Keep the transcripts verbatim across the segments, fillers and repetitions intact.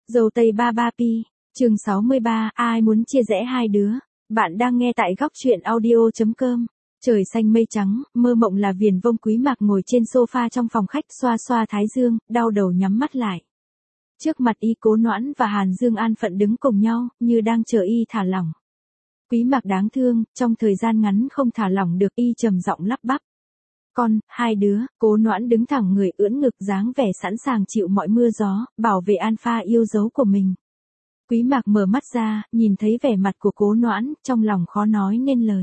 Dâu tây ba ba pi, chương sáu mươi ba, ai muốn chia rẽ hai đứa. Bạn đang nghe tại góc truyện audio chấm com. Trời xanh mây trắng, mơ mộng là viền vông. Quý Mạc ngồi trên sofa trong phòng khách xoa xoa thái dương, đau đầu nhắm mắt lại. Trước mặt y Cố Noãn và Hàn Dương an phận đứng cùng nhau, như đang chờ y thả lỏng. Quý Mạc đáng thương, trong thời gian ngắn không thả lỏng được, y trầm giọng lắp bắp. Con, hai đứa. Cố Noãn đứng thẳng người, ưỡn ngực, dáng vẻ sẵn sàng chịu mọi mưa gió, bảo vệ Alpha yêu dấu của mình. Quý Mạc mở mắt ra, nhìn thấy vẻ mặt của Cố Noãn, trong lòng khó nói nên lời.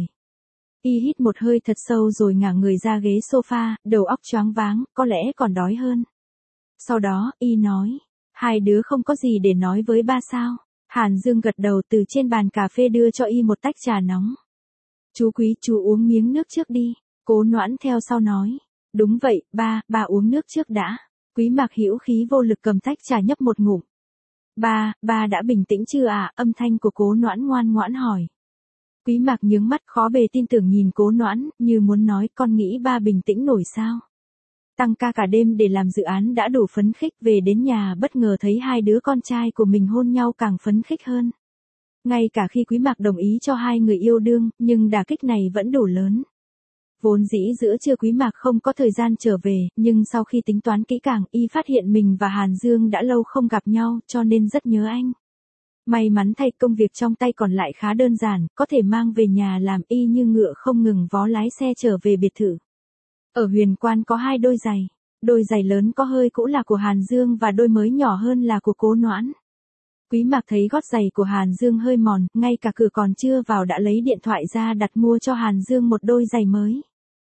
Y hít một hơi thật sâu rồi ngả người ra ghế sofa, đầu óc choáng váng, có lẽ còn đói hơn. Sau đó, y nói, hai đứa không có gì để nói với ba sao? Hàn Dương gật đầu, từ trên bàn cà phê đưa cho y một tách trà nóng. Chú Quý, chú uống miếng nước trước đi. Cố Noãn theo sau nói. Đúng vậy, ba, ba uống nước trước đã. Quý Mạc hữu khí vô lực cầm tách trà nhấp một ngụm. Ba, ba đã bình tĩnh chưa à? Âm thanh của Cố Noãn ngoan ngoãn hỏi. Quý Mạc nhướng mắt khó bề tin tưởng nhìn Cố Noãn, như muốn nói, con nghĩ ba bình tĩnh nổi sao? Tăng ca cả đêm để làm dự án đã đủ phấn khích, về đến nhà bất ngờ thấy hai đứa con trai của mình hôn nhau càng phấn khích hơn. Ngay cả khi Quý Mạc đồng ý cho hai người yêu đương, nhưng đả kích này vẫn đủ lớn. Vốn dĩ giữa trưa Quý Mạc không có thời gian trở về, nhưng sau khi tính toán kỹ càng, y phát hiện mình và Hàn Dương đã lâu không gặp nhau, cho nên rất nhớ anh. May mắn thay, công việc trong tay còn lại khá đơn giản, có thể mang về nhà làm, y như ngựa không ngừng vó lái xe trở về biệt thự. Ở Huyền Quan có hai đôi giày, đôi giày lớn có hơi cũ là của Hàn Dương và đôi mới nhỏ hơn là của Cố Noãn. Quý Mạc thấy gót giày của Hàn Dương hơi mòn, ngay cả cửa còn chưa vào đã lấy điện thoại ra đặt mua cho Hàn Dương một đôi giày mới.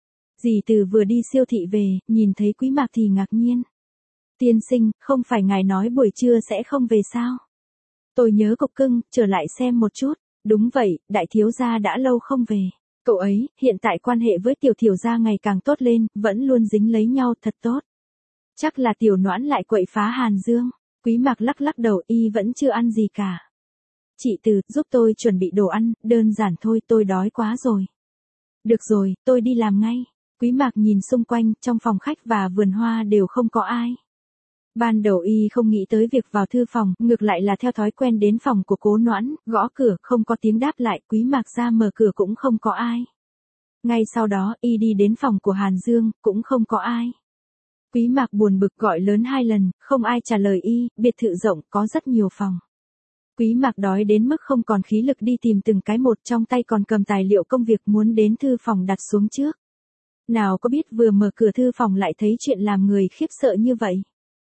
Dì Từ vừa đi siêu thị về, nhìn thấy Quý Mạc thì ngạc nhiên. Tiên sinh, không phải ngài nói buổi trưa sẽ không về sao? Tôi nhớ cục cưng, trở lại xem một chút. Đúng vậy, đại thiếu gia đã lâu không về. Cậu ấy, hiện tại quan hệ với tiểu thiểu gia ngày càng tốt lên, vẫn luôn dính lấy nhau, thật tốt. Chắc là tiểu Noãn lại quậy phá Hàn Dương. Quý Mạc lắc lắc đầu, y vẫn chưa ăn gì cả. Chị Từ, giúp tôi chuẩn bị đồ ăn, đơn giản thôi, tôi đói quá rồi. Được rồi, tôi đi làm ngay. Quý Mạc nhìn xung quanh, trong phòng khách và vườn hoa đều không có ai. Ban đầu y không nghĩ tới việc vào thư phòng, ngược lại là theo thói quen đến phòng của Cố Noãn, gõ cửa, không có tiếng đáp lại, Quý Mạc ra mở cửa cũng không có ai. Ngay sau đó, y đi đến phòng của Hàn Dương, cũng không có ai. Quý Mạc buồn bực gọi lớn hai lần, không ai trả lời y, biệt thự rộng, có rất nhiều phòng. Quý Mạc đói đến mức không còn khí lực đi tìm từng cái một, trong tay còn cầm tài liệu công việc muốn đến thư phòng đặt xuống trước. Nào có biết vừa mở cửa thư phòng lại thấy chuyện làm người khiếp sợ như vậy.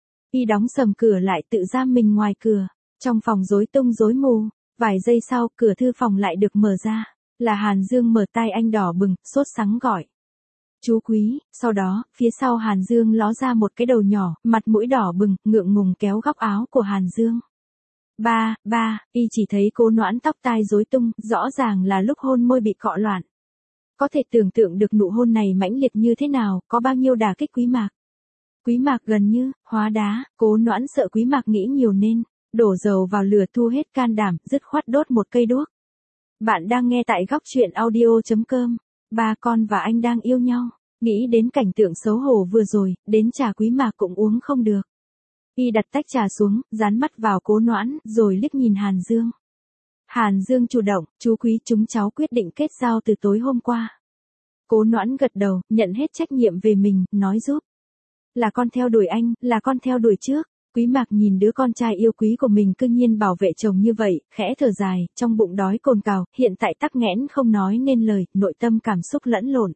Y đóng sầm cửa lại, tự giam mình ngoài cửa. Trong phòng rối tung rối mù. Vài giây sau, cửa thư phòng lại được mở ra. Là Hàn Dương, mở tai anh đỏ bừng, sốt sắng gọi. Chú Quý. Sau đó, phía sau Hàn Dương ló ra một cái đầu nhỏ, mặt mũi đỏ bừng, ngượng ngùng kéo góc áo của Hàn Dương. Ba, ba, y chỉ thấy Cố Noãn tóc tai rối tung, rõ ràng là lúc hôn môi bị cọ loạn. Có thể tưởng tượng được nụ hôn này mãnh liệt như thế nào, có bao nhiêu đả kích Quý Mạc. Quý Mạc gần như hóa đá, Cố Noãn sợ Quý Mạc nghĩ nhiều nên đổ dầu vào lửa, thu hết can đảm, dứt khoát đốt một cây đuốc. Bạn đang nghe tại góc truyện audio chấm com. Ba con và anh đang yêu nhau. Nghĩ đến cảnh tượng xấu hổ vừa rồi, đến trà Quý Mạc cũng uống không được. Y đặt tách trà xuống, dán mắt vào Cố Noãn, rồi liếc nhìn Hàn Dương. Hàn Dương chủ động, chú Quý, chúng cháu quyết định kết giao từ tối hôm qua. Cố Noãn gật đầu, nhận hết trách nhiệm về mình, nói giúp. Là con theo đuổi anh, là con theo đuổi trước. Quý Mạc nhìn đứa con trai yêu quý của mình cư nhiên bảo vệ chồng như vậy, khẽ thở dài, trong bụng đói cồn cào, hiện tại tắc nghẽn không nói nên lời, nội tâm cảm xúc lẫn lộn.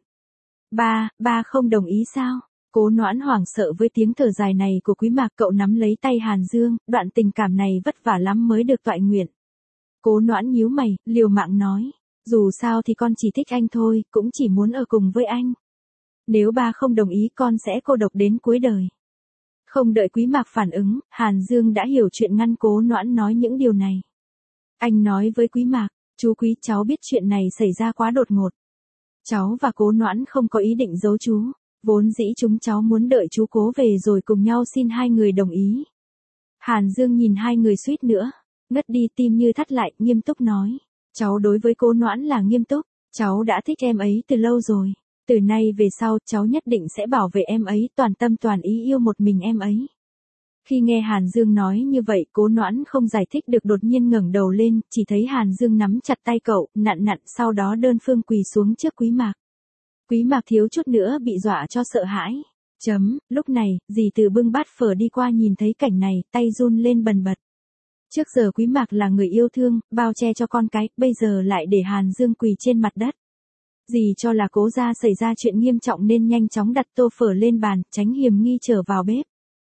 Ba, ba không đồng ý sao? Cố Noãn hoảng sợ với tiếng thở dài này của Quý Mạc, cậu nắm lấy tay Hàn Dương, đoạn tình cảm này vất vả lắm mới được toại nguyện. Cố Noãn nhíu mày, liều mạng nói, dù sao thì con chỉ thích anh thôi, cũng chỉ muốn ở cùng với anh. Nếu ba không đồng ý con sẽ cô độc đến cuối đời. Không đợi Quý Mạc phản ứng, Hàn Dương đã hiểu chuyện, ngăn Cố Noãn nói những điều này. Anh nói với Quý Mạc, chú Quý, cháu biết chuyện này xảy ra quá đột ngột. Cháu và Cố Noãn không có ý định giấu chú. Vốn dĩ chúng cháu muốn đợi chú Cố về rồi cùng nhau xin hai người đồng ý. Hàn Dương nhìn hai người suýt nữa ngất đi, tim như thắt lại, nghiêm túc nói. Cháu đối với Cố Noãn là nghiêm túc. Cháu đã thích em ấy từ lâu rồi. Từ nay về sau, cháu nhất định sẽ bảo vệ em ấy, toàn tâm toàn ý yêu một mình em ấy. Khi nghe Hàn Dương nói như vậy, Cố Noãn không giải thích được đột nhiên ngẩng đầu lên, chỉ thấy Hàn Dương nắm chặt tay cậu, nặn nặn, sau đó đơn phương quỳ xuống trước Quý Mạc. Quý Mạc thiếu chút nữa bị dọa cho sợ hãi. Chấm, lúc này, dì Từ bưng bát phở đi qua nhìn thấy cảnh này, tay run lên bần bật. Trước giờ Quý Mạc là người yêu thương, bao che cho con cái, bây giờ lại để Hàn Dương quỳ trên mặt đất. Dì cho là Cố gia xảy ra chuyện nghiêm trọng nên nhanh chóng đặt tô phở lên bàn, tránh hiểm nghi trở vào bếp.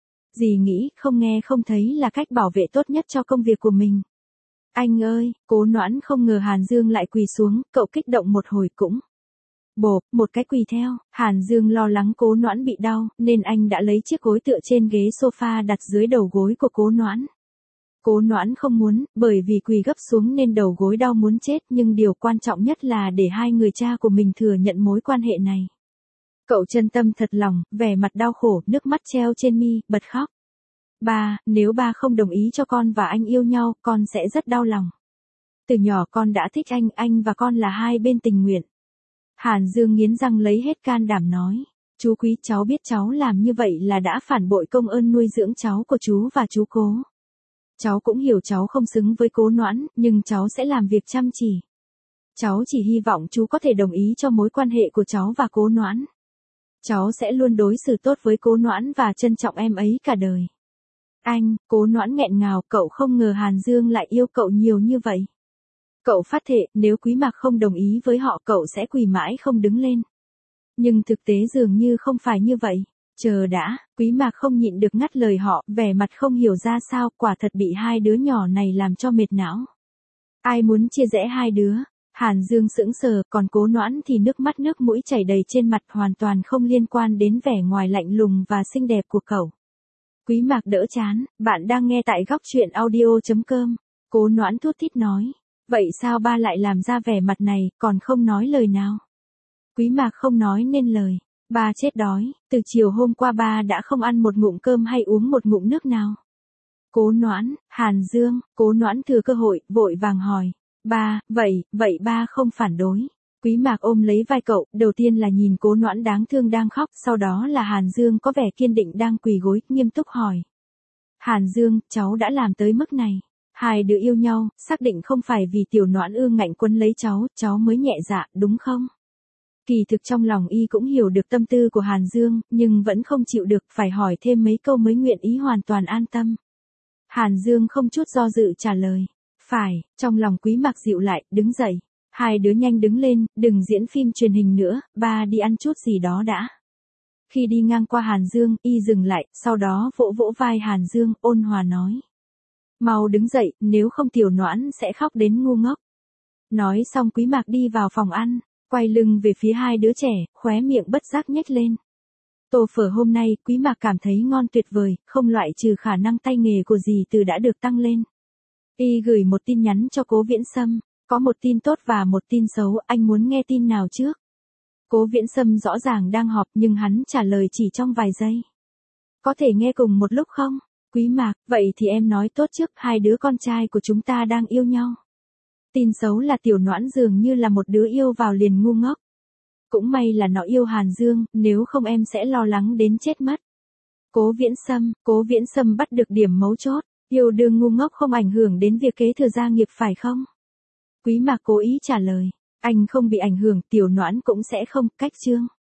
Dì nghĩ, không nghe không thấy là cách bảo vệ tốt nhất cho công việc của mình. Anh ơi, Cố Noãn không ngờ Hàn Dương lại quỳ xuống, cậu kích động một hồi cũng. Bộp, một cái quỳ theo, Hàn Dương lo lắng Cố Noãn bị đau, nên anh đã lấy chiếc gối tựa trên ghế sofa đặt dưới đầu gối của Cố Noãn. Cố Noãn không muốn, bởi vì quỳ gấp xuống nên đầu gối đau muốn chết, nhưng điều quan trọng nhất là để hai người cha của mình thừa nhận mối quan hệ này. Cậu chân tâm thật lòng, vẻ mặt đau khổ, nước mắt treo trên mi, bật khóc. Ba, nếu ba không đồng ý cho con và anh yêu nhau, con sẽ rất đau lòng. Từ nhỏ con đã thích anh, anh và con là hai bên tình nguyện. Hàn Dương nghiến răng lấy hết can đảm nói. Chú Quý, cháu biết cháu làm như vậy là đã phản bội công ơn nuôi dưỡng cháu của chú và chú Cố. Cháu cũng hiểu cháu không xứng với Cố Noãn, nhưng cháu sẽ làm việc chăm chỉ. Cháu chỉ hy vọng chú có thể đồng ý cho mối quan hệ của cháu và Cố Noãn. Cháu sẽ luôn đối xử tốt với Cố Noãn và trân trọng em ấy cả đời. Anh, Cố Noãn nghẹn ngào, cậu không ngờ Hàn Dương lại yêu cậu nhiều như vậy. Cậu phát thệ, nếu Quý Mạc không đồng ý với họ cậu sẽ quỳ mãi không đứng lên. Nhưng thực tế dường như không phải như vậy. Chờ đã, Quý Mạc không nhịn được ngắt lời họ, vẻ mặt không hiểu ra sao, quả thật bị hai đứa nhỏ này làm cho mệt não. Ai muốn chia rẽ hai đứa? Hàn Dương sững sờ, còn Cố Noãn thì nước mắt nước mũi chảy đầy trên mặt, hoàn toàn không liên quan đến vẻ ngoài lạnh lùng và xinh đẹp của cậu. Quý Mạc đỡ chán, bạn đang nghe tại góc truyện audio chấm com. Cố Noãn thút thít nói. Vậy sao ba lại làm ra vẻ mặt này, còn không nói lời nào? Quý Mạc không nói nên lời. Ba chết đói, từ chiều hôm qua ba đã không ăn một ngụm cơm hay uống một ngụm nước nào. Cố Noãn, Hàn Dương, Cố Noãn thừa cơ hội, vội vàng hỏi. Ba, vậy, vậy ba không phản đối. Quý Mạc ôm lấy vai cậu, đầu tiên là nhìn Cố Noãn đáng thương đang khóc, sau đó là Hàn Dương có vẻ kiên định đang quỳ gối, nghiêm túc hỏi. Hàn Dương, cháu đã làm tới mức này. Hai đứa yêu nhau, xác định không phải vì tiểu Noãn ương ngạnh quấn lấy cháu, cháu mới nhẹ dạ, đúng không? Kỳ thực trong lòng y cũng hiểu được tâm tư của Hàn Dương, nhưng vẫn không chịu được, phải hỏi thêm mấy câu mới nguyện ý hoàn toàn an tâm. Hàn Dương không chút do dự trả lời. Phải, trong lòng Quý Mạc dịu lại, đứng dậy. Hai đứa nhanh đứng lên, đừng diễn phim truyền hình nữa, ba đi ăn chút gì đó đã. Khi đi ngang qua Hàn Dương, y dừng lại, sau đó vỗ vỗ vai Hàn Dương, ôn hòa nói. Mau đứng dậy, nếu không tiểu Noãn sẽ khóc đến ngu ngốc. Nói xong Quý Mạc đi vào phòng ăn, quay lưng về phía hai đứa trẻ, khóe miệng bất giác nhếch lên. Tô phở hôm nay, Quý Mạc cảm thấy ngon tuyệt vời, không loại trừ khả năng tay nghề của dì Từ đã được tăng lên. Y gửi một tin nhắn cho Cố Viễn Sâm, có một tin tốt và một tin xấu, anh muốn nghe tin nào trước? Cố Viễn Sâm rõ ràng đang họp nhưng hắn trả lời chỉ trong vài giây. Có thể nghe cùng một lúc không? Quý Mạc, vậy thì em nói tốt trước, hai đứa con trai của chúng ta đang yêu nhau. Tin xấu là tiểu Noãn dường như là một đứa yêu vào liền ngu ngốc. Cũng may là nó yêu Hàn Dương, nếu không em sẽ lo lắng đến chết mất. Cố Viễn Sâm, Cố Viễn Sâm bắt được điểm mấu chốt, yêu đương ngu ngốc không ảnh hưởng đến việc kế thừa gia nghiệp phải không? Quý Mạc cố ý trả lời, anh không bị ảnh hưởng, tiểu Noãn cũng sẽ không, cách chương.